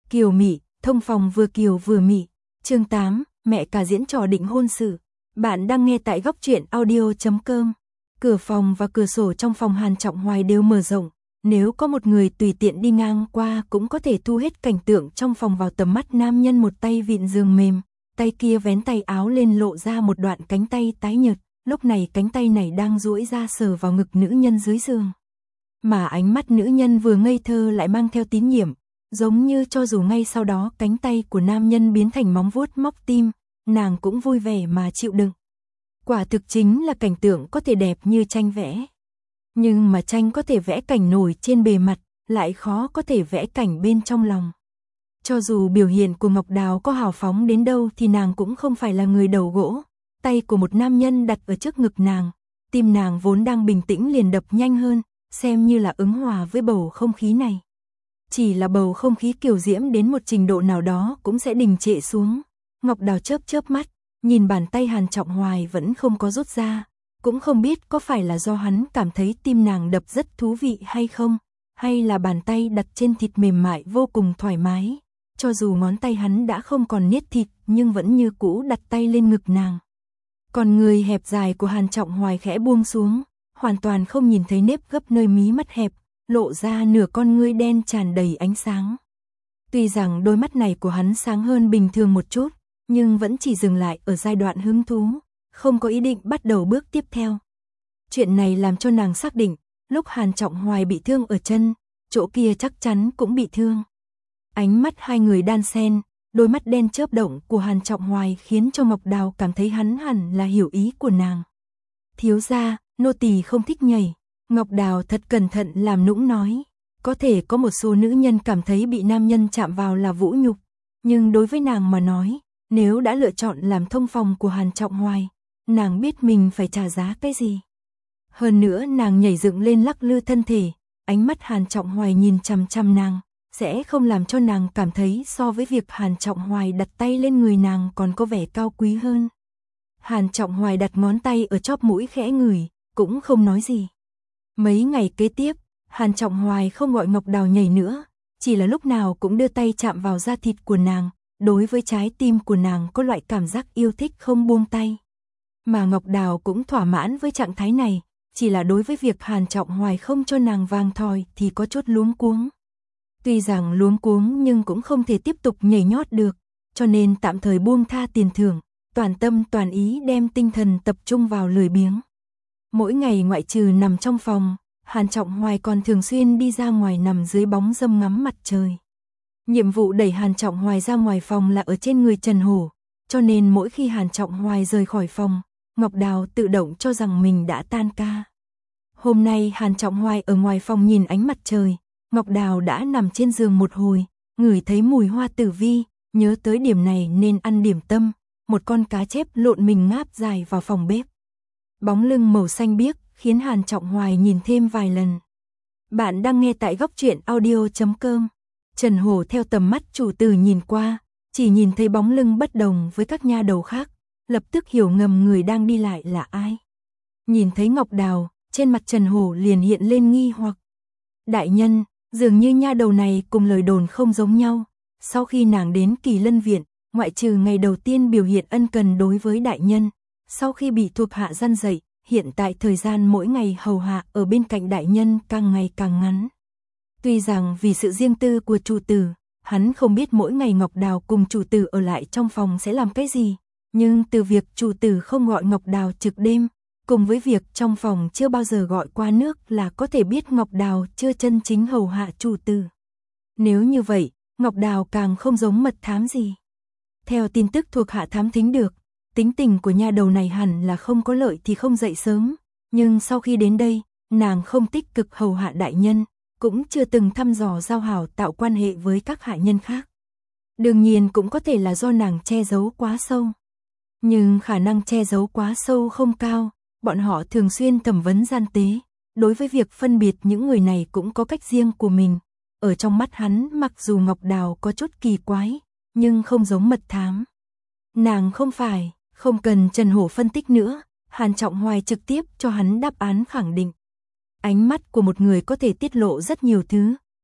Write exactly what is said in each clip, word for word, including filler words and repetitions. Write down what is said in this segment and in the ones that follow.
Kiều mị, thông phòng vừa kiều vừa mị. Chương tám, mẹ cả diễn trò định hôn sự. Bạn đang nghe tại góc truyện audio chấm com. Cửa phòng và cửa sổ trong phòng Hàn Trọng Hoài đều mở rộng, nếu có một người tùy tiện đi ngang qua cũng có thể thu hết cảnh tượng trong phòng vào tầm mắt. Nam nhân một tay vịn giường mềm, tay kia vén tay áo lên lộ ra một đoạn cánh tay tái nhợt, lúc này cánh tay này đang duỗi ra sờ vào ngực nữ nhân dưới giường. Mà ánh mắt nữ nhân vừa ngây thơ lại mang theo tín nhiệm, giống như cho dù ngay sau đó cánh tay của nam nhân biến thành móng vuốt móc tim, nàng cũng vui vẻ mà chịu đựng. Quả thực chính là cảnh tượng có thể đẹp như tranh vẽ. Nhưng mà tranh có thể vẽ cảnh nổi trên bề mặt, lại khó có thể vẽ cảnh bên trong lòng. Cho dù biểu hiện của Ngọc Đào có hào phóng đến đâu thì nàng cũng không phải là người đầu gỗ. Tay của một nam nhân đặt ở trước ngực nàng, tim nàng vốn đang bình tĩnh liền đập nhanh hơn, xem như là ứng hòa với bầu không khí này. Chỉ là bầu không khí kiều diễm đến một trình độ nào đó cũng sẽ đình trệ xuống. Ngọc Đào chớp chớp mắt, nhìn bàn tay Hàn Trọng Hoài vẫn không có rút ra, cũng không biết có phải là do hắn cảm thấy tim nàng đập rất thú vị hay không, hay là bàn tay đặt trên thịt mềm mại vô cùng thoải mái. Cho dù ngón tay hắn đã không còn niết thịt nhưng vẫn như cũ đặt tay lên ngực nàng. Còn người hẹp dài của Hàn Trọng Hoài khẽ buông xuống, hoàn toàn không nhìn thấy nếp gấp nơi mí mắt hẹp, lộ ra nửa con ngươi đen tràn đầy ánh sáng. Tuy rằng đôi mắt này của hắn sáng hơn bình thường một chút, nhưng vẫn chỉ dừng lại ở giai đoạn hứng thú, không có ý định bắt đầu bước tiếp theo. Chuyện này làm cho nàng xác định, lúc Hàn Trọng Hoài bị thương ở chân, chỗ kia chắc chắn cũng bị thương. Ánh mắt hai người đan xen, đôi mắt đen chớp động của Hàn Trọng Hoài khiến cho Ngọc Đào cảm thấy hắn hẳn là hiểu ý của nàng. Thiếu gia, nô tỳ không thích nhảy. Ngọc Đào thật cẩn thận làm nũng nói. Có thể có một số nữ nhân cảm thấy bị nam nhân chạm vào là vũ nhục, nhưng đối với nàng mà nói, nếu đã lựa chọn làm thông phòng của Hàn Trọng Hoài, nàng biết mình phải trả giá cái gì. Hơn nữa nàng nhảy dựng lên lắc lư thân thể, ánh mắt Hàn Trọng Hoài nhìn chằm chằm nàng, sẽ không làm cho nàng cảm thấy so với việc Hàn Trọng Hoài đặt tay lên người nàng còn có vẻ cao quý hơn. Hàn Trọng Hoài đặt ngón tay ở chóp mũi khẽ ngửi, cũng không nói gì. Mấy ngày kế tiếp, Hàn Trọng Hoài không gọi Ngọc Đào nhảy nữa, chỉ là lúc nào cũng đưa tay chạm vào da thịt của nàng, đối với trái tim của nàng có loại cảm giác yêu thích không buông tay. Mà Ngọc Đào cũng thỏa mãn với trạng thái này, chỉ là đối với việc Hàn Trọng Hoài không cho nàng vàng thỏi thì có chút luống cuống. Tuy rằng luống cuống nhưng cũng không thể tiếp tục nhảy nhót được, cho nên tạm thời buông tha tiền thưởng, toàn tâm toàn ý đem tinh thần tập trung vào lười biếng. Mỗi ngày ngoại trừ nằm trong phòng, Hàn Trọng Hoài còn thường xuyên đi ra ngoài nằm dưới bóng râm ngắm mặt trời. Nhiệm vụ đẩy Hàn Trọng Hoài ra ngoài phòng là ở trên người Trần Hổ, cho nên mỗi khi Hàn Trọng Hoài rời khỏi phòng, Ngọc Đào tự động cho rằng mình đã tan ca. Hôm nay Hàn Trọng Hoài ở ngoài phòng nhìn ánh mặt trời, Ngọc Đào đã nằm trên giường một hồi, ngửi thấy mùi hoa tử vi, nhớ tới điểm này nên ăn điểm tâm, một con cá chép lộn mình ngáp dài vào phòng bếp. Bóng lưng màu xanh biếc khiến Hàn Trọng Hoài nhìn thêm vài lần. Bạn đang nghe tại góc truyện audio chấm com. Trần Hổ theo tầm mắt chủ tử nhìn qua, chỉ nhìn thấy bóng lưng bất đồng với các nha đầu khác, lập tức hiểu ngầm người đang đi lại là ai. Nhìn thấy Ngọc Đào, trên mặt Trần Hổ liền hiện lên nghi hoặc. Đại nhân, dường như nha đầu này cùng lời đồn không giống nhau. Sau khi nàng đến Kỳ Lân Viện, ngoại trừ ngày đầu tiên biểu hiện ân cần đối với đại nhân, sau khi bị thuộc hạ gian dạy, hiện tại thời gian mỗi ngày hầu hạ ở bên cạnh đại nhân càng ngày càng ngắn. Tuy rằng vì sự riêng tư của chủ tử, hắn không biết mỗi ngày Ngọc Đào cùng chủ tử ở lại trong phòng sẽ làm cái gì, nhưng từ việc chủ tử không gọi Ngọc Đào trực đêm, cùng với việc trong phòng chưa bao giờ gọi qua nước là có thể biết Ngọc Đào chưa chân chính hầu hạ chủ tử. Nếu như vậy, Ngọc Đào càng không giống mật thám gì. Theo tin tức thuộc hạ thám thính được, tính tình của nha đầu này hẳn là không có lợi thì không dậy sớm, nhưng sau khi đến đây, nàng không tích cực hầu hạ đại nhân, cũng chưa từng thăm dò giao hảo tạo quan hệ với các hạ nhân khác. Đương nhiên cũng có thể là do nàng che giấu quá sâu. Nhưng khả năng che giấu quá sâu không cao, bọn họ thường xuyên thẩm vấn gian tế, đối với việc phân biệt những người này cũng có cách riêng của mình. Ở trong mắt hắn mặc dù Ngọc Đào có chút kỳ quái, nhưng không giống mật thám. Nàng không phải, không cần Trần Hổ phân tích nữa, Hàn Trọng Hoài trực tiếp cho hắn đáp án khẳng định. Ánh mắt của một người có thể tiết lộ rất nhiều thứ,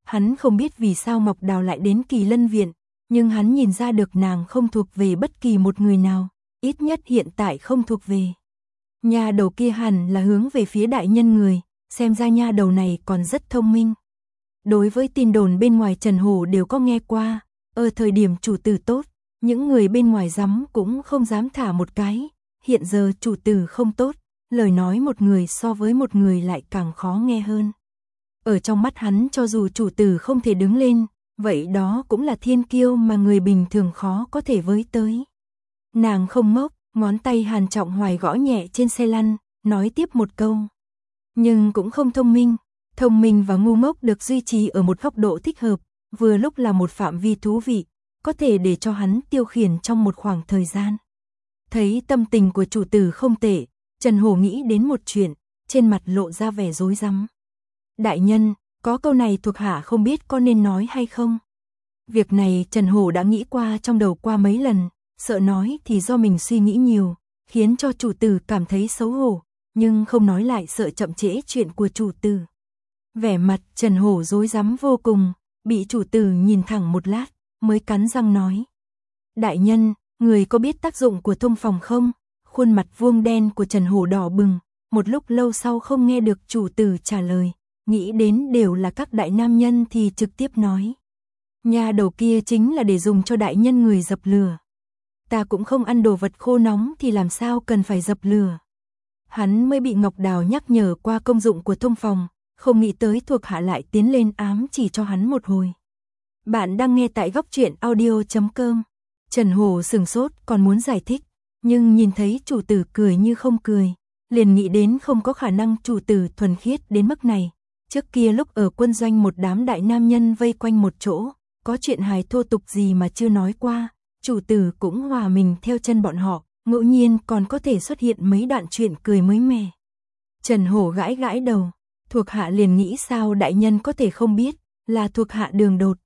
Hắn không biết vì sao Ngọc Đào lại đến Kỳ Lân Viện, nhưng hắn nhìn ra được nàng không thuộc về bất kỳ một người nào, ít nhất hiện tại không thuộc về. Nha đầu kia hẳn là hướng về phía đại nhân người, xem ra nha đầu này còn rất thông minh. Đối với tin đồn bên ngoài Trần Hổ đều có nghe qua, ở thời điểm chủ tử tốt, những người bên ngoài dám cũng không dám thả một cái, hiện giờ chủ tử không tốt, lời nói một người so với một người lại càng khó nghe hơn. Ở trong mắt hắn cho dù chủ tử không thể đứng lên, vậy đó cũng là thiên kiêu mà người bình thường khó có thể với tới. Nàng không ngốc, ngón tay Hàn Trọng Hoài gõ nhẹ trên xe lăn, nói tiếp một câu. Nhưng cũng không thông minh, thông minh và ngu ngốc được duy trì ở một góc độ thích hợp, vừa lúc là một phạm vi thú vị, có thể để cho hắn tiêu khiển trong một khoảng thời gian. Thấy tâm tình của chủ tử không tệ, Trần Hổ nghĩ đến một chuyện, trên mặt lộ ra vẻ rối rắm. Đại nhân, có câu này thuộc hạ không biết có nên nói hay không. Việc này Trần Hổ đã nghĩ qua trong đầu qua mấy lần, sợ nói thì do mình suy nghĩ nhiều, khiến cho chủ tử cảm thấy xấu hổ, nhưng không nói lại sợ chậm trễ chuyện của chủ tử. Vẻ mặt Trần Hổ rối rắm vô cùng, bị chủ tử nhìn thẳng một lát, mới cắn răng nói. Đại nhân, người có biết tác dụng của thông phòng không? Khuôn mặt vuông đen của Trần Hổ đỏ bừng, một lúc lâu sau không nghe được chủ tử trả lời, nghĩ đến đều là các đại nam nhân thì trực tiếp nói. Nhà đầu kia chính là để dùng cho đại nhân người dập lửa. Ta cũng không ăn đồ vật khô nóng thì làm sao cần phải dập lửa. Hắn mới bị Ngọc Đào nhắc nhở qua công dụng của thông phòng, không nghĩ tới thuộc hạ lại tiến lên ám chỉ cho hắn một hồi. Bạn đang nghe tại góc truyện audio chấm com. Trần Hổ sừng sốt còn muốn giải thích, nhưng nhìn thấy chủ tử cười như không cười, liền nghĩ đến không có khả năng chủ tử thuần khiết đến mức này. Trước kia lúc ở quân doanh một đám đại nam nhân vây quanh một chỗ, có chuyện hài thô tục gì mà chưa nói qua, chủ tử cũng hòa mình theo chân bọn họ, ngẫu nhiên còn có thể xuất hiện mấy đoạn chuyện cười mới mẻ. Trần Hổ gãi gãi đầu, thuộc hạ liền nghĩ sao đại nhân có thể không biết, là thuộc hạ Đường Đột.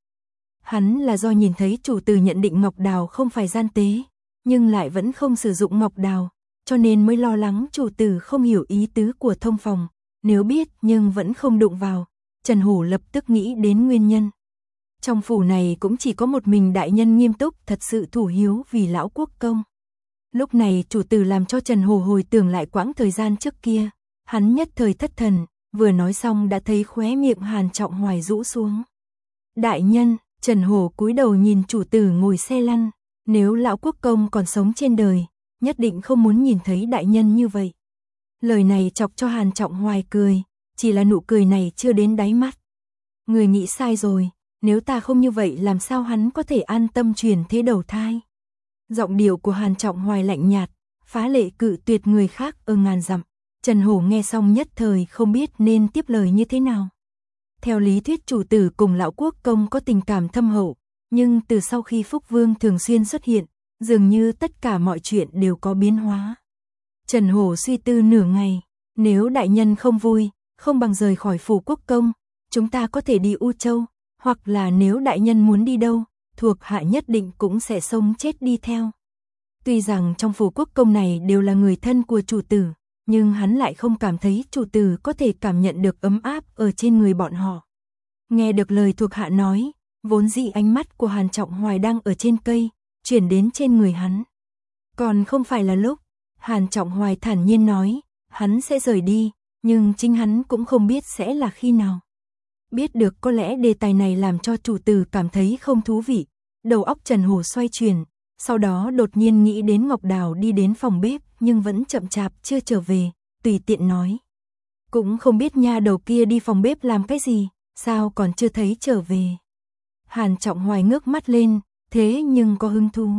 Hắn là do nhìn thấy chủ tử nhận định Ngọc Đào không phải gian tế, nhưng lại vẫn không sử dụng Ngọc Đào, cho nên mới lo lắng chủ tử không hiểu ý tứ của thông phòng, nếu biết nhưng vẫn không đụng vào. Trần Hổ lập tức nghĩ đến nguyên nhân. Trong phủ này cũng chỉ có một mình đại nhân nghiêm túc thật sự thủ hiếu vì lão quốc công. Lúc này chủ tử làm cho Trần Hổ hồi tưởng lại quãng thời gian trước kia, hắn nhất thời thất thần, vừa nói xong đã thấy khóe miệng Hàn Trọng Hoài rũ xuống. Đại nhân, Trần Hổ cúi đầu nhìn chủ tử ngồi xe lăn, nếu lão quốc công còn sống trên đời, nhất định không muốn nhìn thấy đại nhân như vậy. Lời này chọc cho Hàn Trọng Hoài cười, chỉ là nụ cười này chưa đến đáy mắt. Người nghĩ sai rồi, nếu ta không như vậy làm sao hắn có thể an tâm truyền thế đầu thai. Giọng điệu của Hàn Trọng Hoài lạnh nhạt, phá lệ cự tuyệt người khác ở ngàn dặm. Trần Hổ nghe xong nhất thời không biết nên tiếp lời như thế nào. Theo lý thuyết chủ tử cùng lão quốc công có tình cảm thâm hậu, nhưng từ sau khi Phúc Vương thường xuyên xuất hiện, dường như tất cả mọi chuyện đều có biến hóa. Trần Hổ suy tư nửa ngày, nếu đại nhân không vui, không bằng rời khỏi phủ quốc công, chúng ta có thể đi U Châu, hoặc là nếu đại nhân muốn đi đâu, thuộc hạ nhất định cũng sẽ sống chết đi theo. Tuy rằng trong phủ quốc công này đều là người thân của chủ tử, nhưng hắn lại không cảm thấy chủ tử có thể cảm nhận được ấm áp ở trên người bọn họ. Nghe được lời thuộc hạ nói, vốn dĩ ánh mắt của Hàn Trọng Hoài đang ở trên cây, chuyển đến trên người hắn. Còn không phải là lúc, Hàn Trọng Hoài thản nhiên nói, hắn sẽ rời đi, nhưng chính hắn cũng không biết sẽ là khi nào. Biết được có lẽ đề tài này làm cho chủ tử cảm thấy không thú vị, đầu óc Trần Hổ xoay chuyển, sau đó đột nhiên nghĩ đến Ngọc Đào đi đến phòng bếp nhưng vẫn chậm chạp chưa trở về, tùy tiện nói. Cũng không biết nha đầu kia đi phòng bếp làm cái gì, sao còn chưa thấy trở về. Hàn Trọng Hoài ngước mắt lên, thế nhưng có hứng thú.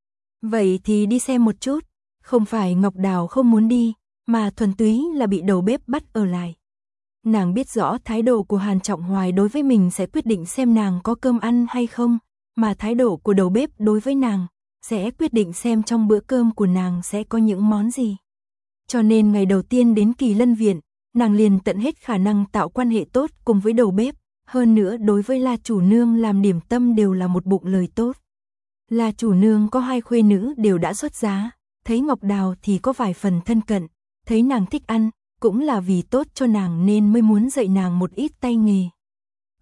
Vậy thì đi xem một chút, không phải Ngọc Đào không muốn đi, mà thuần túy là bị đầu bếp bắt ở lại. Nàng biết rõ thái độ của Hàn Trọng Hoài đối với mình sẽ quyết định xem nàng có cơm ăn hay không, mà thái độ của đầu bếp đối với nàng sẽ quyết định xem trong bữa cơm của nàng sẽ có những món gì. Cho nên ngày đầu tiên đến Kỳ Lân Viện, nàng liền tận hết khả năng tạo quan hệ tốt cùng với đầu bếp, hơn nữa đối với La chủ nương làm điểm tâm đều là một bụng lời tốt. La chủ nương có hai khuê nữ đều đã xuất giá, thấy Ngọc Đào thì có vài phần thân cận, thấy nàng thích ăn, cũng là vì tốt cho nàng nên mới muốn dạy nàng một ít tay nghề.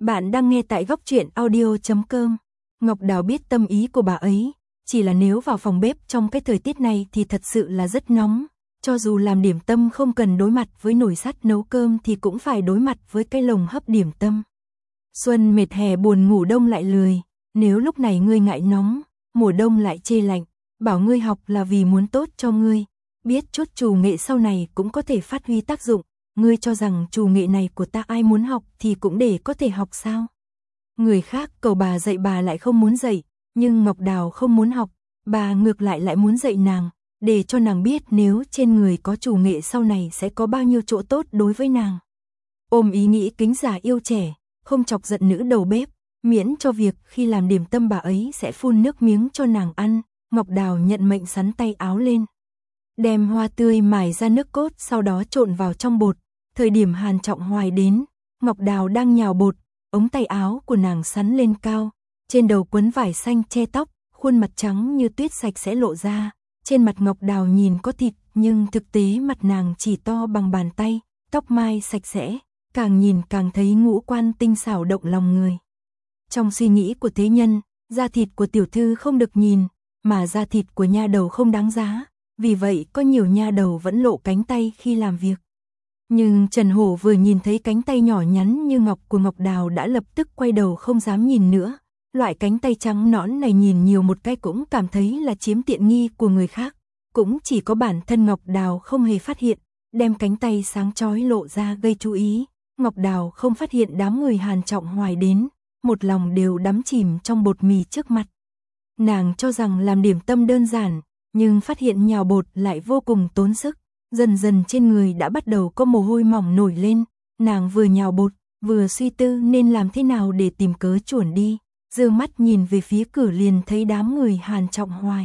Bạn đang nghe tại góc truyện audio chấm com. Ngọc Đào biết tâm ý của bà ấy, chỉ là nếu vào phòng bếp trong cái thời tiết này thì thật sự là rất nóng. Cho dù làm điểm tâm không cần đối mặt với nồi sắt nấu cơm thì cũng phải đối mặt với cái lồng hấp điểm tâm. Xuân mệt hè buồn ngủ đông lại lười, nếu lúc này ngươi ngại nóng, mùa đông lại chê lạnh, bảo ngươi học là vì muốn tốt cho ngươi, biết chút trù nghệ sau này cũng có thể phát huy tác dụng, ngươi cho rằng trù nghệ này của ta ai muốn học thì cũng để có thể học sao? Người khác cầu bà dạy bà lại không muốn dạy, nhưng Ngọc Đào không muốn học, bà ngược lại lại muốn dạy nàng, để cho nàng biết nếu trên người có trù nghệ sau này sẽ có bao nhiêu chỗ tốt đối với nàng. Ôm ý nghĩ kính già yêu trẻ, không chọc giận nữ đầu bếp, miễn cho việc khi làm điểm tâm bà ấy sẽ phun nước miếng cho nàng ăn, Ngọc Đào nhận mệnh sắn tay áo lên. Đem hoa tươi mài ra nước cốt sau đó trộn vào trong bột, thời điểm Hàn Trọng Hoài đến, Ngọc Đào đang nhào bột, ống tay áo của nàng sắn lên cao, trên đầu quấn vải xanh che tóc, khuôn mặt trắng như tuyết sạch sẽ lộ ra, trên mặt Ngọc Đào nhìn có thịt nhưng thực tế mặt nàng chỉ to bằng bàn tay, tóc mai sạch sẽ, càng nhìn càng thấy ngũ quan tinh xảo động lòng người. Trong suy nghĩ của thế nhân, da thịt của tiểu thư không được nhìn, mà da thịt của nha đầu không đáng giá, vì vậy có nhiều nha đầu vẫn lộ cánh tay khi làm việc. Nhưng Trần Hổ vừa nhìn thấy cánh tay nhỏ nhắn như ngọc của Ngọc Đào đã lập tức quay đầu không dám nhìn nữa, loại cánh tay trắng nõn này nhìn nhiều một cái cũng cảm thấy là chiếm tiện nghi của người khác, cũng chỉ có bản thân Ngọc Đào không hề phát hiện, đem cánh tay sáng chói lộ ra gây chú ý. Ngọc Đào không phát hiện đám người Hàn Trọng Hoài đến, một lòng đều đắm chìm trong bột mì trước mặt. Nàng cho rằng làm điểm tâm đơn giản, nhưng phát hiện nhào bột lại vô cùng tốn sức, dần dần trên người đã bắt đầu có mồ hôi mỏng nổi lên, nàng vừa nhào bột, vừa suy tư nên làm thế nào để tìm cớ chuồn đi, dương mắt nhìn về phía cửa liền thấy đám người Hàn Trọng Hoài.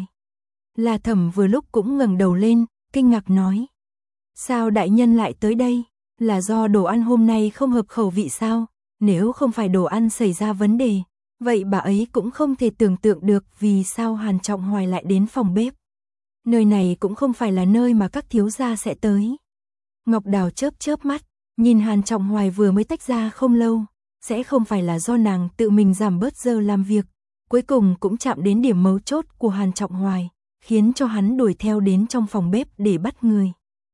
La Thẩm vừa lúc cũng ngẩng đầu lên, kinh ngạc nói: "Sao đại nhân lại tới đây? Là do đồ ăn hôm nay không hợp khẩu vị sao? Nếu không phải đồ ăn xảy ra vấn đề, vậy bà ấy cũng không thể tưởng tượng được vì sao Hàn Trọng Hoài lại đến phòng bếp. Nơi này cũng không phải là nơi mà các thiếu gia sẽ tới." Ngọc Đào chớp chớp mắt, nhìn Hàn Trọng Hoài vừa mới tách ra không lâu, sẽ không phải là do nàng tự mình giảm bớt giờ làm việc, cuối cùng cũng chạm đến điểm mấu chốt của Hàn Trọng Hoài, khiến cho hắn đuổi theo đến trong phòng bếp để bắt người.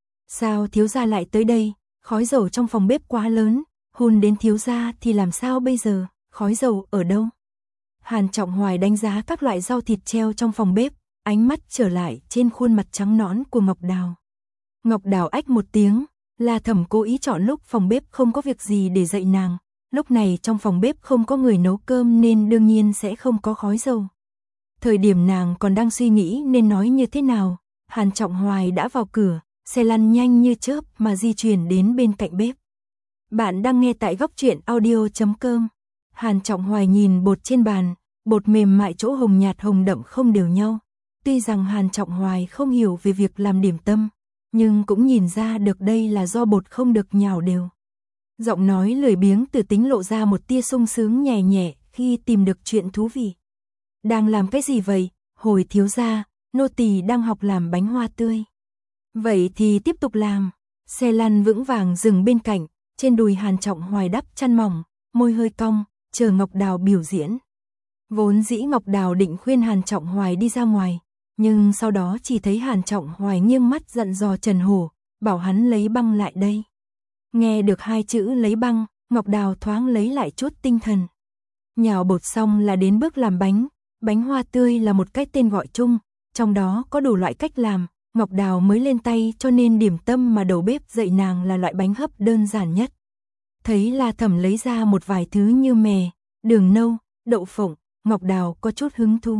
Sao thiếu gia lại tới đây? Khói dầu trong phòng bếp quá lớn, hôn đến thiếu gia thì làm sao bây giờ, khói dầu ở đâu? Hàn Trọng Hoài đánh giá các loại rau thịt treo trong phòng bếp, ánh mắt trở lại trên khuôn mặt trắng nõn của Ngọc Đào. Ngọc Đào ách một tiếng, La Thẩm cố ý chọn lúc phòng bếp không có việc gì để dạy nàng, lúc này trong phòng bếp không có người nấu cơm nên đương nhiên sẽ không có khói dầu. Thời điểm nàng còn đang suy nghĩ nên nói như thế nào, Hàn Trọng Hoài đã vào cửa, xe lăn nhanh như chớp mà di chuyển đến bên cạnh bếp. Bạn đang nghe tại góc truyện audio chấm com. Hàn Trọng Hoài nhìn bột trên bàn, bột mềm mại chỗ hồng nhạt hồng đậm không đều nhau. Tuy rằng Hàn Trọng Hoài không hiểu về việc làm điểm tâm, nhưng cũng nhìn ra được đây là do bột không được nhào đều. Giọng nói lười biếng từ tính lộ ra một tia sung sướng nhẹ nhẹ khi tìm được chuyện thú vị. Đang làm cái gì vậy? Hồi thiếu gia, nô tỳ đang học làm bánh hoa tươi. Vậy thì tiếp tục làm. Xe lăn vững vàng dừng bên cạnh, trên đùi Hàn Trọng Hoài đắp chăn mỏng, môi hơi cong, chờ Ngọc Đào biểu diễn. Vốn dĩ Ngọc Đào định khuyên Hàn Trọng Hoài đi ra ngoài, nhưng sau đó chỉ thấy Hàn Trọng Hoài nghiêng mắt dặn dò Trần Hổ, bảo hắn lấy băng lại đây. Nghe được hai chữ lấy băng, Ngọc Đào thoáng lấy lại chút tinh thần. Nhào bột xong là đến bước làm bánh, bánh hoa tươi là một cái tên gọi chung, trong đó có đủ loại cách làm, Ngọc Đào mới lên tay cho nên điểm tâm mà đầu bếp dạy nàng là loại bánh hấp đơn giản nhất. Thấy La Thẩm lấy ra một vài thứ như mè, đường nâu, đậu phộng, Ngọc Đào có chút hứng thú.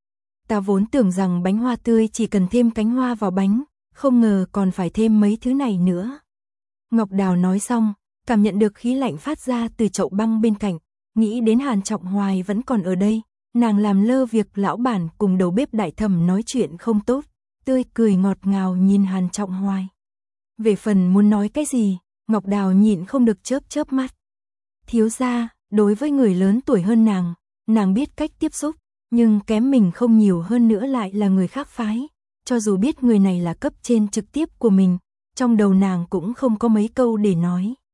Ta vốn tưởng rằng bánh hoa tươi chỉ cần thêm cánh hoa vào bánh, không ngờ còn phải thêm mấy thứ này nữa. Ngọc Đào nói xong, cảm nhận được khí lạnh phát ra từ chậu băng bên cạnh, nghĩ đến Hàn Trọng Hoài vẫn còn ở đây, nàng làm lơ việc lão bản cùng đầu bếp Đại Thẩm nói chuyện không tốt, tươi cười ngọt ngào nhìn Hàn Trọng Hoài. Về phần muốn nói cái gì, Ngọc Đào nhịn không được chớp chớp mắt. Thiếu gia, đối với người lớn tuổi hơn nàng, nàng biết cách tiếp xúc, nhưng kém mình không nhiều hơn nữa lại là người khác phái, cho dù biết người này là cấp trên trực tiếp của mình, trong đầu nàng cũng không có mấy câu để nói.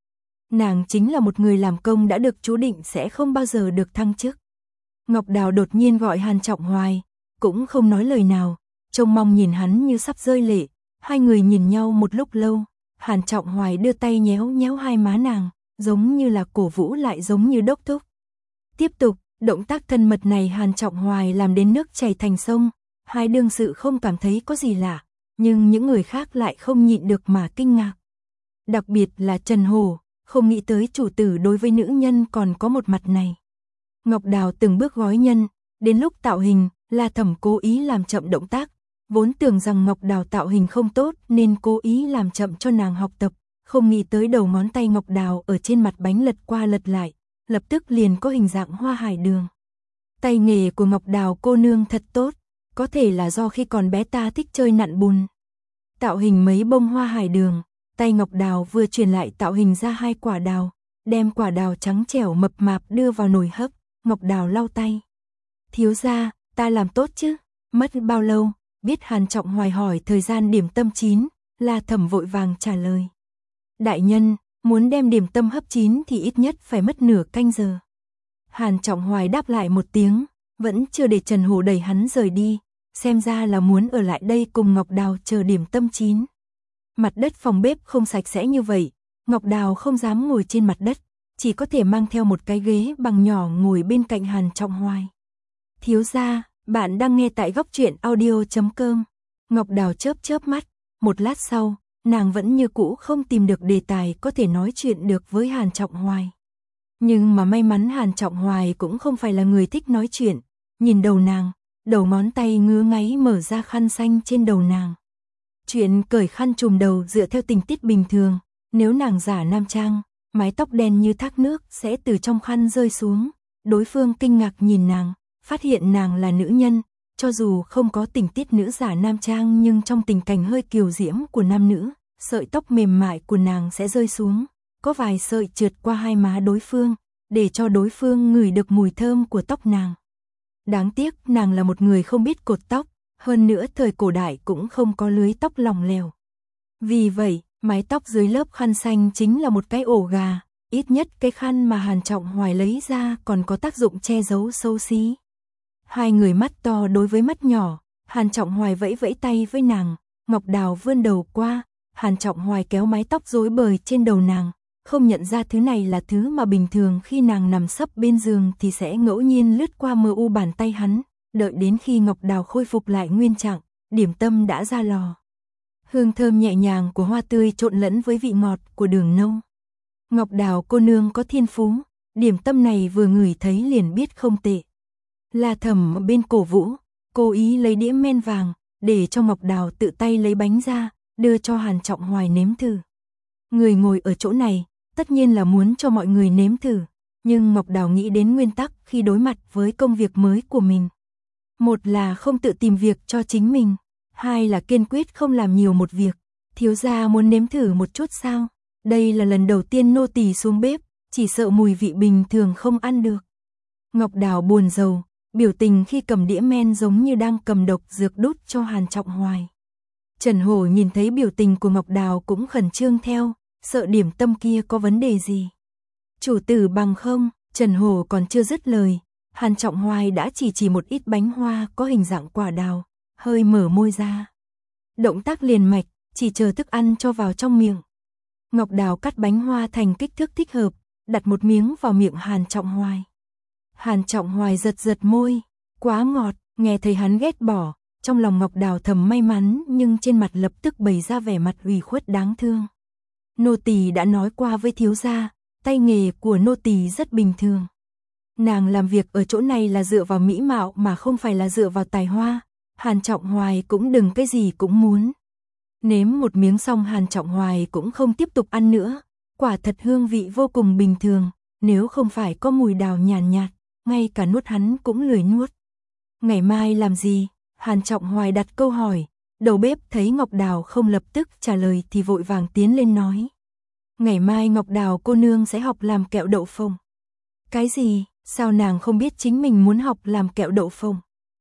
Nàng chính là một người làm công đã được chú định sẽ không bao giờ được thăng chức. Ngọc Đào đột nhiên gọi Hàn Trọng Hoài, cũng không nói lời nào, trông mong nhìn hắn như sắp rơi lệ. Hai người nhìn nhau một lúc lâu, Hàn Trọng Hoài đưa tay nhéo nhéo hai má nàng, giống như là cổ vũ lại giống như đốc thúc. Tiếp tục, động tác thân mật này Hàn Trọng Hoài làm đến nước chảy thành sông, hai đương sự không cảm thấy có gì lạ, nhưng những người khác lại không nhịn được mà kinh ngạc. Đặc biệt là Trần Hổ, không nghĩ tới chủ tử đối với nữ nhân còn có một mặt này. Ngọc Đào từng bước gói nhân, đến lúc tạo hình, La Thẩm cố ý làm chậm động tác, vốn tưởng rằng Ngọc Đào tạo hình không tốt nên cố ý làm chậm cho nàng học tập, không nghĩ tới đầu ngón tay Ngọc Đào ở trên mặt bánh lật qua lật lại, lập tức liền có hình dạng hoa hải đường. Tay nghề của Ngọc Đào cô nương thật tốt, có thể là do khi còn bé ta thích chơi nặn bùn. Tạo hình mấy bông hoa hải đường, tay Ngọc Đào vừa truyền lại tạo hình ra hai quả đào, đem quả đào trắng trẻo mập mạp đưa vào nồi hấp, Ngọc Đào lau tay. Thiếu gia, ta làm tốt chứ? Mất bao lâu? Biết Hàn Trọng Hoài hỏi thời gian điểm tâm chín, La Thẩm vội vàng trả lời. Đại nhân, muốn đem điểm tâm hấp chín thì ít nhất phải mất nửa canh giờ. Hàn Trọng Hoài đáp lại một tiếng, vẫn chưa để Trần Hổ đẩy hắn rời đi, xem ra là muốn ở lại đây cùng Ngọc Đào chờ điểm tâm chín. Mặt đất phòng bếp không sạch sẽ như vậy, Ngọc Đào không dám ngồi trên mặt đất, chỉ có thể mang theo một cái ghế bằng nhỏ ngồi bên cạnh Hàn Trọng Hoài. Thiếu gia, bạn đang nghe tại góc truyện audio chấm com. Ngọc Đào chớp chớp mắt, một lát sau, nàng vẫn như cũ không tìm được đề tài có thể nói chuyện được với Hàn Trọng Hoài. Nhưng mà may mắn Hàn Trọng Hoài cũng không phải là người thích nói chuyện, nhìn đầu nàng, đầu ngón tay ngứa ngáy mở ra khăn xanh trên đầu nàng. Chuyện cởi khăn trùm đầu dựa theo tình tiết bình thường, nếu nàng giả nam trang, mái tóc đen như thác nước sẽ từ trong khăn rơi xuống, đối phương kinh ngạc nhìn nàng, phát hiện nàng là nữ nhân, cho dù không có tình tiết nữ giả nam trang nhưng trong tình cảnh hơi kiều diễm của nam nữ, sợi tóc mềm mại của nàng sẽ rơi xuống, có vài sợi trượt qua hai má đối phương, để cho đối phương ngửi được mùi thơm của tóc nàng. Đáng tiếc nàng là một người không biết cột tóc, hơn nữa thời cổ đại cũng không có lưới tóc lỏng lẻo. Vì vậy, mái tóc dưới lớp khăn xanh chính là một cái ổ gà, ít nhất cái khăn mà Hàn Trọng Hoài lấy ra còn có tác dụng che giấu xấu xí. Hai người mắt to đối với mắt nhỏ, Hàn Trọng Hoài vẫy vẫy tay với nàng, Ngọc Đào vươn đầu qua, Hàn Trọng Hoài kéo mái tóc rối bời trên đầu nàng, không nhận ra thứ này là thứ mà bình thường khi nàng nằm sấp bên giường thì sẽ ngẫu nhiên lướt qua mờ u bàn tay hắn, đợi đến khi Ngọc Đào khôi phục lại nguyên trạng, điểm tâm đã ra lò. Hương thơm nhẹ nhàng của hoa tươi trộn lẫn với vị ngọt của đường nâu. Ngọc Đào cô nương có thiên phú, điểm tâm này vừa ngửi thấy liền biết không tệ. La Thẩm ở bên cổ vũ, cố ý lấy đĩa men vàng, để cho Ngọc Đào tự tay lấy bánh ra, đưa cho Hàn Trọng Hoài nếm thử. Người ngồi ở chỗ này, tất nhiên là muốn cho mọi người nếm thử, nhưng Ngọc Đào nghĩ đến nguyên tắc khi đối mặt với công việc mới của mình. Một là không tự tìm việc cho chính mình, hai là kiên quyết không làm nhiều một việc. Thiếu gia muốn nếm thử một chút sao? Đây là lần đầu tiên nô tỳ xuống bếp, chỉ sợ mùi vị bình thường không ăn được. Ngọc Đào buồn rầu, biểu tình khi cầm đĩa men giống như đang cầm độc dược đút cho Hàn Trọng Hoài. Trần Hổ nhìn thấy biểu tình của Ngọc Đào cũng khẩn trương theo, sợ điểm tâm kia có vấn đề gì. Chủ tử bằng không, Trần Hổ còn chưa dứt lời, Hàn Trọng Hoài đã chỉ chỉ một ít bánh hoa có hình dạng quả đào, hơi mở môi ra. Động tác liền mạch, chỉ chờ thức ăn cho vào trong miệng. Ngọc Đào cắt bánh hoa thành kích thước thích hợp, đặt một miếng vào miệng Hàn Trọng Hoài. Hàn Trọng Hoài giật giật môi, quá ngọt, nghe thấy hắn ghét bỏ, trong lòng Ngọc Đào thầm may mắn nhưng trên mặt lập tức bày ra vẻ mặt ủy khuất đáng thương. Nô tỳ đã nói qua với thiếu gia, tay nghề của nô tỳ rất bình thường. Nàng làm việc ở chỗ này là dựa vào mỹ mạo mà không phải là dựa vào tài hoa. Hàn Trọng Hoài cũng đừng cái gì cũng muốn. Nếm một miếng xong Hàn Trọng Hoài cũng không tiếp tục ăn nữa, quả thật hương vị vô cùng bình thường, nếu không phải có mùi đào nhàn nhạt, nhạt, ngay cả nuốt hắn cũng lười nuốt. Ngày mai làm gì? Hàn Trọng Hoài đặt câu hỏi, đầu bếp thấy Ngọc Đào không lập tức trả lời thì vội vàng tiến lên nói. Ngày mai Ngọc Đào cô nương sẽ học làm kẹo đậu phộng. Cái gì? Sao nàng không biết chính mình muốn học làm kẹo đậu phộng?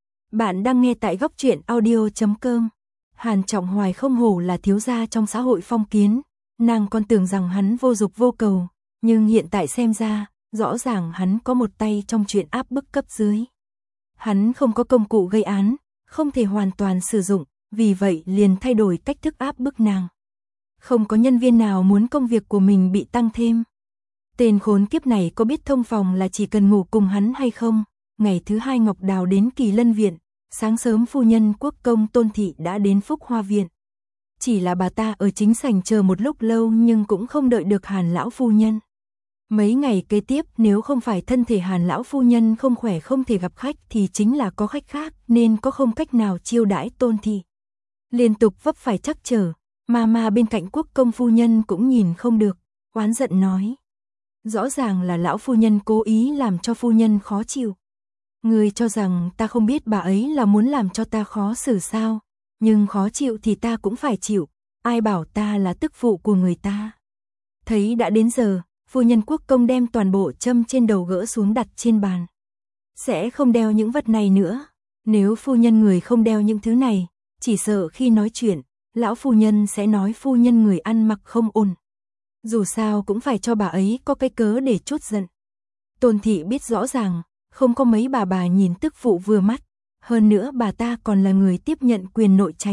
Bạn đang nghe tại góc truyện audio chấm com. Hàn Trọng Hoài không hổ là thiếu gia trong xã hội phong kiến, nàng còn tưởng rằng hắn vô dục vô cầu, nhưng hiện tại xem ra, rõ ràng hắn có một tay trong chuyện áp bức cấp dưới. Hắn không có công cụ gây án, không thể hoàn toàn sử dụng, vì vậy liền thay đổi cách thức áp bức nàng. Không có nhân viên nào muốn công việc của mình bị tăng thêm. Tên khốn kiếp này có biết thông phòng là chỉ cần ngủ cùng hắn hay không? Ngày thứ hai Ngọc Đào đến Kỳ Lân Viện, sáng sớm phu nhân quốc công Tôn Thị đã đến Phúc Hoa Viện. Chỉ là bà ta ở chính sảnh chờ một lúc lâu nhưng cũng không đợi được Hàn lão phu nhân. Mấy ngày kế tiếp nếu không phải thân thể Hàn lão phu nhân không khỏe không thể gặp khách thì chính là có khách khác nên có không cách nào chiêu đãi Tôn Thị. Liên tục vấp phải trắc trở, mà mà bên cạnh quốc công phu nhân cũng nhìn không được, oán giận nói. Rõ ràng là lão phu nhân cố ý làm cho phu nhân khó chịu. Người cho rằng ta không biết bà ấy là muốn làm cho ta khó xử sao, nhưng khó chịu thì ta cũng phải chịu, ai bảo ta là tức phụ của người ta. Thấy đã đến giờ, phu nhân quốc công đem toàn bộ châm trên đầu gỡ xuống đặt trên bàn. Sẽ không đeo những vật này nữa, nếu phu nhân người không đeo những thứ này, chỉ sợ khi nói chuyện, lão phu nhân sẽ nói phu nhân người ăn mặc không ổn. Dù sao cũng phải cho bà ấy có cái cớ để trút giận. Tôn Thị biết rõ ràng, không có mấy bà bà nhìn tức phụ vừa mắt, hơn nữa bà ta còn là người tiếp nhận quyền nội trạch.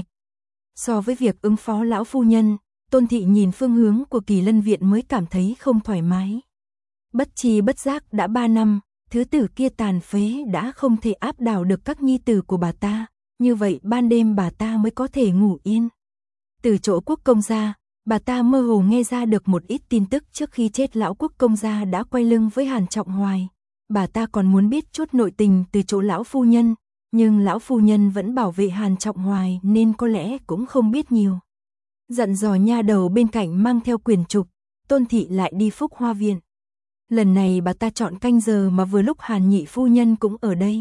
So với việc ứng phó lão phu nhân, Tôn Thị nhìn phương hướng của Kỳ Lân Viện mới cảm thấy không thoải mái. Bất tri bất giác đã ba năm, thứ tử kia tàn phế đã không thể áp đảo được các nhi tử của bà ta, như vậy ban đêm bà ta mới có thể ngủ yên. Từ chỗ quốc công gia, bà ta mơ hồ nghe ra được một ít tin tức trước khi chết lão quốc công gia đã quay lưng với Hàn Trọng Hoài. Bà ta còn muốn biết chút nội tình từ chỗ lão phu nhân, nhưng lão phu nhân vẫn bảo vệ Hàn Trọng Hoài nên có lẽ cũng không biết nhiều. Dặn dò nha đầu bên cạnh mang theo quyển trục, Tôn Thị lại đi Phúc Hoa Viện. Lần này bà ta chọn canh giờ mà vừa lúc Hàn nhị phu nhân cũng ở đây.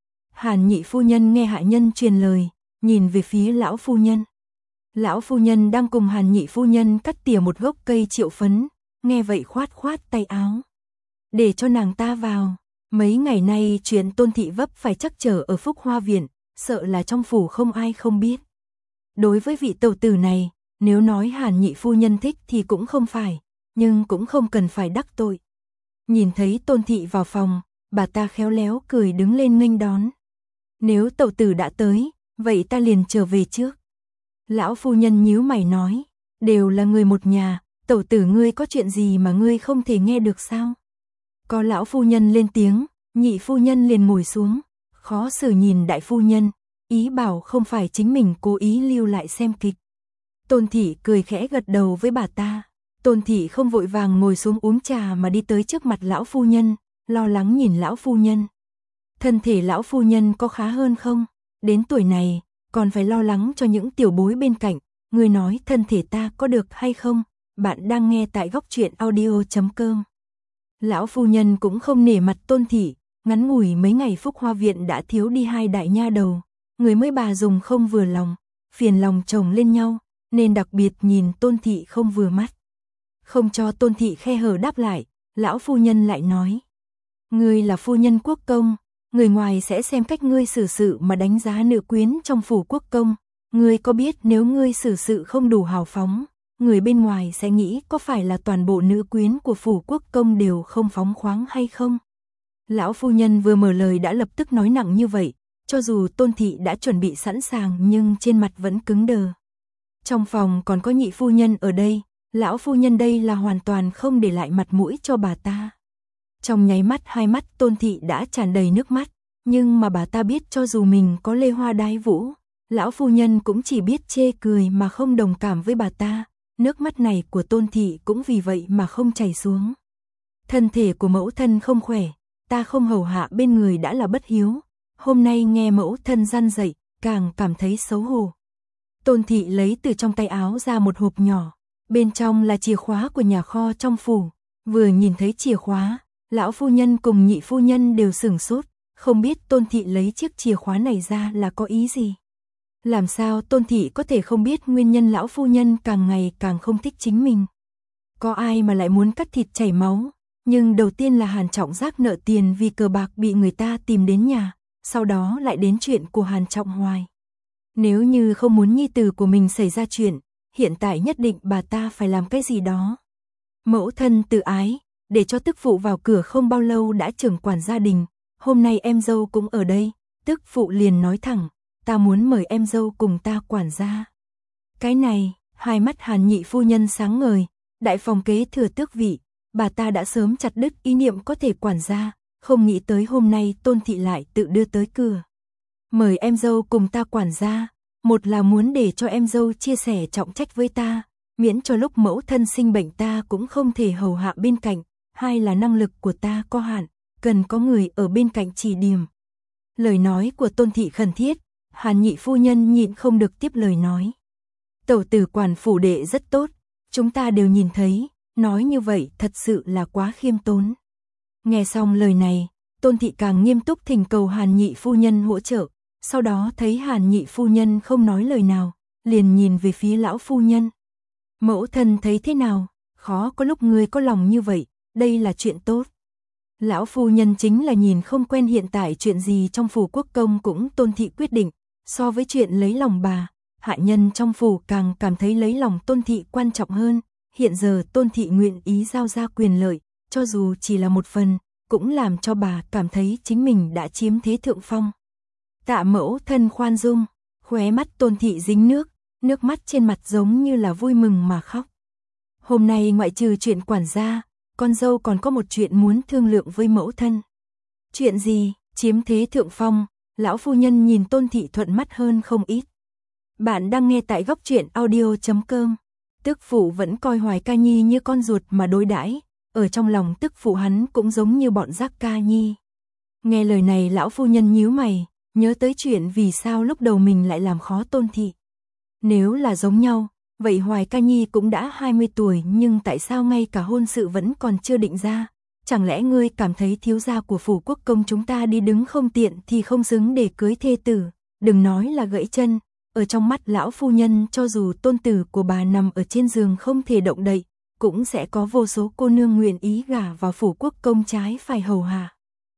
Hàn nhị phu nhân nghe hạ nhân truyền lời, nhìn về phía lão phu nhân. Lão phu nhân đang cùng Hàn nhị phu nhân cắt tỉa một gốc cây triệu phấn, nghe vậy khoát khoát tay áo. Để cho nàng ta vào, mấy ngày nay chuyện Tôn Thị vấp phải trắc trở ở Phúc Hoa Viện, sợ là trong phủ không ai không biết. Đối với vị tẩu tử này, nếu nói Hàn nhị phu nhân thích thì cũng không phải, nhưng cũng không cần phải đắc tội. Nhìn thấy Tôn Thị vào phòng, bà ta khéo léo cười đứng lên nghênh đón. Nếu tẩu tử đã tới, vậy ta liền trở về trước. Lão phu nhân nhíu mày nói, đều là người một nhà, tẩu tử ngươi có chuyện gì mà ngươi không thể nghe được sao? Có lão phu nhân lên tiếng, nhị phu nhân liền ngồi xuống, khó xử nhìn đại phu nhân, ý bảo không phải chính mình cố ý lưu lại xem kịch. Tôn Thị cười khẽ gật đầu với bà ta. Tôn Thị không vội vàng ngồi xuống uống trà mà đi tới trước mặt lão phu nhân, lo lắng nhìn lão phu nhân. Thân thể lão phu nhân có khá hơn không? Đến tuổi này, còn phải lo lắng cho những tiểu bối bên cạnh, người nói thân thể ta có được hay không? Bạn đang nghe tại góc truyện audio chấm com. Lão phu nhân cũng không nể mặt Tôn Thị, ngắn ngủi mấy ngày Phúc Hoa Viện đã thiếu đi hai đại nha đầu, người mới bà dùng không vừa lòng, phiền lòng chồng lên nhau, nên đặc biệt nhìn Tôn Thị không vừa mắt. Không cho Tôn Thị khe hở đáp lại, lão phu nhân lại nói. Ngươi là phu nhân quốc công, người ngoài sẽ xem cách ngươi xử sự mà đánh giá nữ quyến trong phủ quốc công. Ngươi có biết nếu ngươi xử sự không đủ hào phóng, người bên ngoài sẽ nghĩ có phải là toàn bộ nữ quyến của phủ quốc công đều không phóng khoáng hay không? Lão phu nhân vừa mở lời đã lập tức nói nặng như vậy, cho dù Tôn Thị đã chuẩn bị sẵn sàng nhưng trên mặt vẫn cứng đờ. Trong phòng còn có nhị phu nhân ở đây, lão phu nhân đây là hoàn toàn không để lại mặt mũi cho bà ta. Trong nháy mắt hai mắt Tôn Thị đã tràn đầy nước mắt, nhưng mà bà ta biết cho dù mình có lê hoa đái vũ, lão phu nhân cũng chỉ biết chê cười mà không đồng cảm với bà ta, nước mắt này của Tôn Thị cũng vì vậy mà không chảy xuống. Thân thể của mẫu thân không khỏe, ta không hầu hạ bên người đã là bất hiếu, hôm nay nghe mẫu thân răn dạy, càng cảm thấy xấu hổ. Tôn Thị lấy từ trong tay áo ra một hộp nhỏ, bên trong là chìa khóa của nhà kho trong phủ, vừa nhìn thấy chìa khóa, lão phu nhân cùng nhị phu nhân đều sửng sốt, không biết Tôn Thị lấy chiếc chìa khóa này ra là có ý gì. Làm sao Tôn Thị có thể không biết nguyên nhân lão phu nhân càng ngày càng không thích chính mình. Có ai mà lại muốn cắt thịt chảy máu, nhưng đầu tiên là Hàn Trọng Giác nợ tiền vì cờ bạc bị người ta tìm đến nhà, sau đó lại đến chuyện của Hàn Trọng Hoài. Nếu như không muốn nhi tử của mình xảy ra chuyện, hiện tại nhất định bà ta phải làm cái gì đó. Mẫu thân tự ái, để cho tức phụ vào cửa không bao lâu đã trưởng quản gia đình, hôm nay em dâu cũng ở đây, tức phụ liền nói thẳng, ta muốn mời em dâu cùng ta quản gia. Cái này, hai mắt Hàn nhị phu nhân sáng ngời, đại phòng kế thừa tước vị, bà ta đã sớm chặt đứt ý niệm có thể quản gia, không nghĩ tới hôm nay Tôn thị lại tự đưa tới cửa. Mời em dâu cùng ta quản gia, một là muốn để cho em dâu chia sẻ trọng trách với ta, miễn cho lúc mẫu thân sinh bệnh ta cũng không thể hầu hạ bên cạnh, hai là năng lực của ta có hạn, cần có người ở bên cạnh chỉ điểm. Lời nói của Tôn thị khẩn thiết, Hàn nhị phu nhân nhịn không được tiếp lời nói. Tẩu tử quản phủ đệ rất tốt, chúng ta đều nhìn thấy, nói như vậy thật sự là quá khiêm tốn. Nghe xong lời này, Tôn thị càng nghiêm túc thỉnh cầu Hàn nhị phu nhân hỗ trợ, sau đó thấy Hàn nhị phu nhân không nói lời nào, liền nhìn về phía lão phu nhân. Mẫu thân thấy thế nào, khó có lúc người có lòng như vậy, đây là chuyện tốt. Lão phu nhân chính là nhìn không quen hiện tại chuyện gì trong phủ quốc công cũng Tôn thị quyết định, so với chuyện lấy lòng bà, hạ nhân trong phủ càng cảm thấy lấy lòng Tôn thị quan trọng hơn, hiện giờ Tôn thị nguyện ý giao ra quyền lợi, cho dù chỉ là một phần, cũng làm cho bà cảm thấy chính mình đã chiếm thế thượng phong. Tạ mẫu thân khoan dung, khóe mắt Tôn thị dính nước, nước mắt trên mặt giống như là vui mừng mà khóc. Hôm nay ngoại trừ chuyện quản gia, con dâu còn có một chuyện muốn thương lượng với mẫu thân. Chuyện gì? Chiếm thế thượng phong, lão phu nhân nhìn Tôn thị thuận mắt hơn không ít. Bạn đang nghe tại góc truyện audio chấm com. Tức phụ vẫn coi Hoài Ca Nhi như con ruột mà đối đãi, ở trong lòng tức phụ hắn cũng giống như bọn Giác Ca Nhi. Nghe lời này lão phu nhân nhíu mày, nhớ tới chuyện vì sao lúc đầu mình lại làm khó Tôn thị. Nếu là giống nhau, vậy Hoài Ca Nhi cũng đã hai mươi tuổi nhưng tại sao ngay cả hôn sự vẫn còn chưa định ra? Chẳng lẽ ngươi cảm thấy thiếu gia của phủ quốc công chúng ta đi đứng không tiện thì không xứng để cưới thê tử? Đừng nói là gãy chân, ở trong mắt lão phu nhân cho dù tôn tử của bà nằm ở trên giường không thể động đậy, cũng sẽ có vô số cô nương nguyện ý gả vào phủ quốc công trái phải hầu hạ.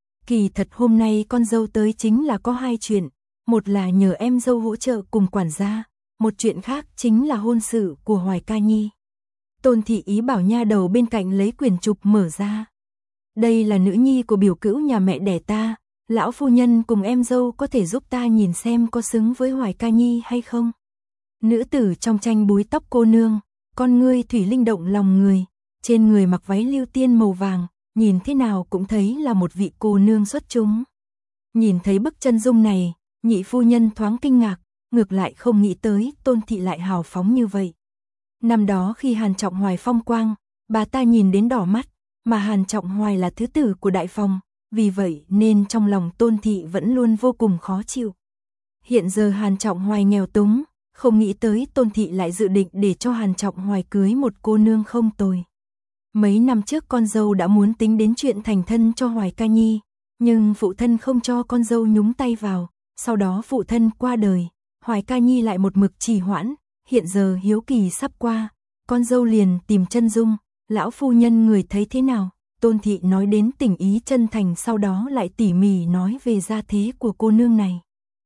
Kỳ thật hôm nay con dâu tới chính là có hai chuyện, một là nhờ em dâu hỗ trợ cùng quản gia, một chuyện khác chính là hôn sự của Hoài Ca Nhi. Tôn thị ý bảo nha đầu bên cạnh lấy quyển trục mở ra. Đây là nữ nhi của biểu cữu nhà mẹ đẻ ta, lão phu nhân cùng em dâu có thể giúp ta nhìn xem có xứng với Hoài Ca Nhi hay không. Nữ tử trong tranh búi tóc cô nương, con ngươi thủy linh động lòng người, trên người mặc váy lưu tiên màu vàng, nhìn thế nào cũng thấy là một vị cô nương xuất chúng. Nhìn thấy bức chân dung này, nhị phu nhân thoáng kinh ngạc, ngược lại không nghĩ tới Tôn thị lại hào phóng như vậy. Năm đó khi Hàn Trọng Hoài phong quang, bà ta nhìn đến đỏ mắt, mà Hàn Trọng Hoài là thứ tử của đại phòng, vì vậy nên trong lòng Tôn thị vẫn luôn vô cùng khó chịu. Hiện giờ Hàn Trọng Hoài nghèo túng, không nghĩ tới Tôn thị lại dự định để cho Hàn Trọng Hoài cưới một cô nương không tồi. Mấy năm trước con dâu đã muốn tính đến chuyện thành thân cho Hoài Ca Nhi, nhưng phụ thân không cho con dâu nhúng tay vào, sau đó phụ thân qua đời, Hoài Ca Nhi lại một mực trì hoãn, hiện giờ hiếu kỳ sắp qua, con dâu liền tìm chân dung, lão phu nhân người thấy thế nào? Tôn thị nói đến tình ý chân thành, sau đó lại tỉ mỉ nói về gia thế của cô nương này.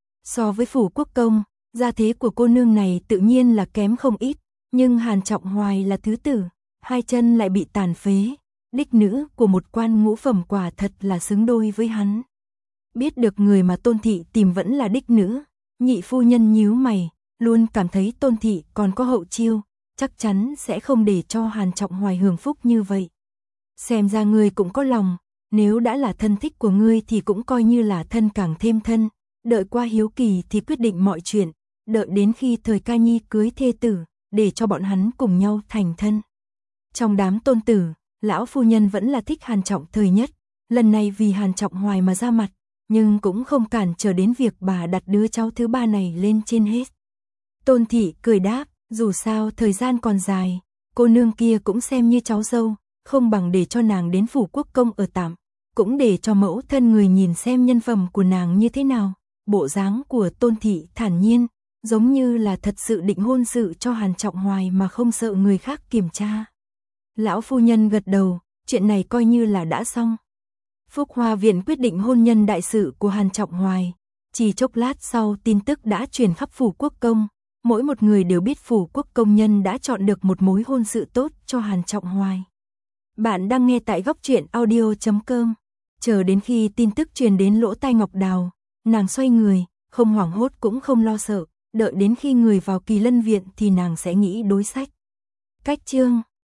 So với phủ quốc công, gia thế của cô nương này tự nhiên là kém không ít, nhưng Hàn Trọng Hoài là thứ tử, hai chân lại bị tàn phế, đích nữ của một quan ngũ phẩm quả thật là xứng đôi với hắn. Biết được người mà Tôn thị tìm vẫn là đích nữ, nhị phu nhân nhíu mày, luôn cảm thấy Tôn thị còn có hậu chiêu, chắc chắn sẽ không để cho Hàn Trọng Hoài hưởng phúc như vậy. Xem ra ngươi cũng có lòng, nếu đã là thân thích của ngươi thì cũng coi như là thân càng thêm thân, đợi qua hiếu kỳ thì quyết định mọi chuyện, đợi đến khi thời Ca Nhi cưới thê tử, để cho bọn hắn cùng nhau thành thân. Trong đám tôn tử, lão phu nhân vẫn là thích Hàn Trọng Thời nhất, lần này vì Hàn Trọng Hoài mà ra mặt, nhưng cũng không cản trở đến việc bà đặt đứa cháu thứ ba này lên trên hết. Tôn thị cười đáp, dù sao thời gian còn dài, cô nương kia cũng xem như cháu dâu, không bằng để cho nàng đến phủ quốc công ở tạm, cũng để cho mẫu thân người nhìn xem nhân phẩm của nàng như thế nào. Bộ dáng của Tôn thị thản nhiên, giống như là thật sự định hôn sự cho Hàn Trọng Hoài mà không sợ người khác kiểm tra. Lão phu nhân gật đầu, chuyện này coi như là đã xong. Phúc Hoa Viện quyết định hôn nhân đại sự của Hàn Trọng Hoài, chỉ chốc lát sau tin tức đã truyền khắp phủ quốc công, mỗi một người đều biết phủ quốc công nhân đã chọn được một mối hôn sự tốt cho Hàn Trọng Hoài. Bạn đang nghe tại góc truyện audio chấm com. Chờ đến khi tin tức truyền đến lỗ tai Ngọc Đào, nàng xoay người, không hoảng hốt cũng không lo sợ, đợi đến khi người vào Kỳ Lân viện thì nàng sẽ nghĩ đối sách. Cách chương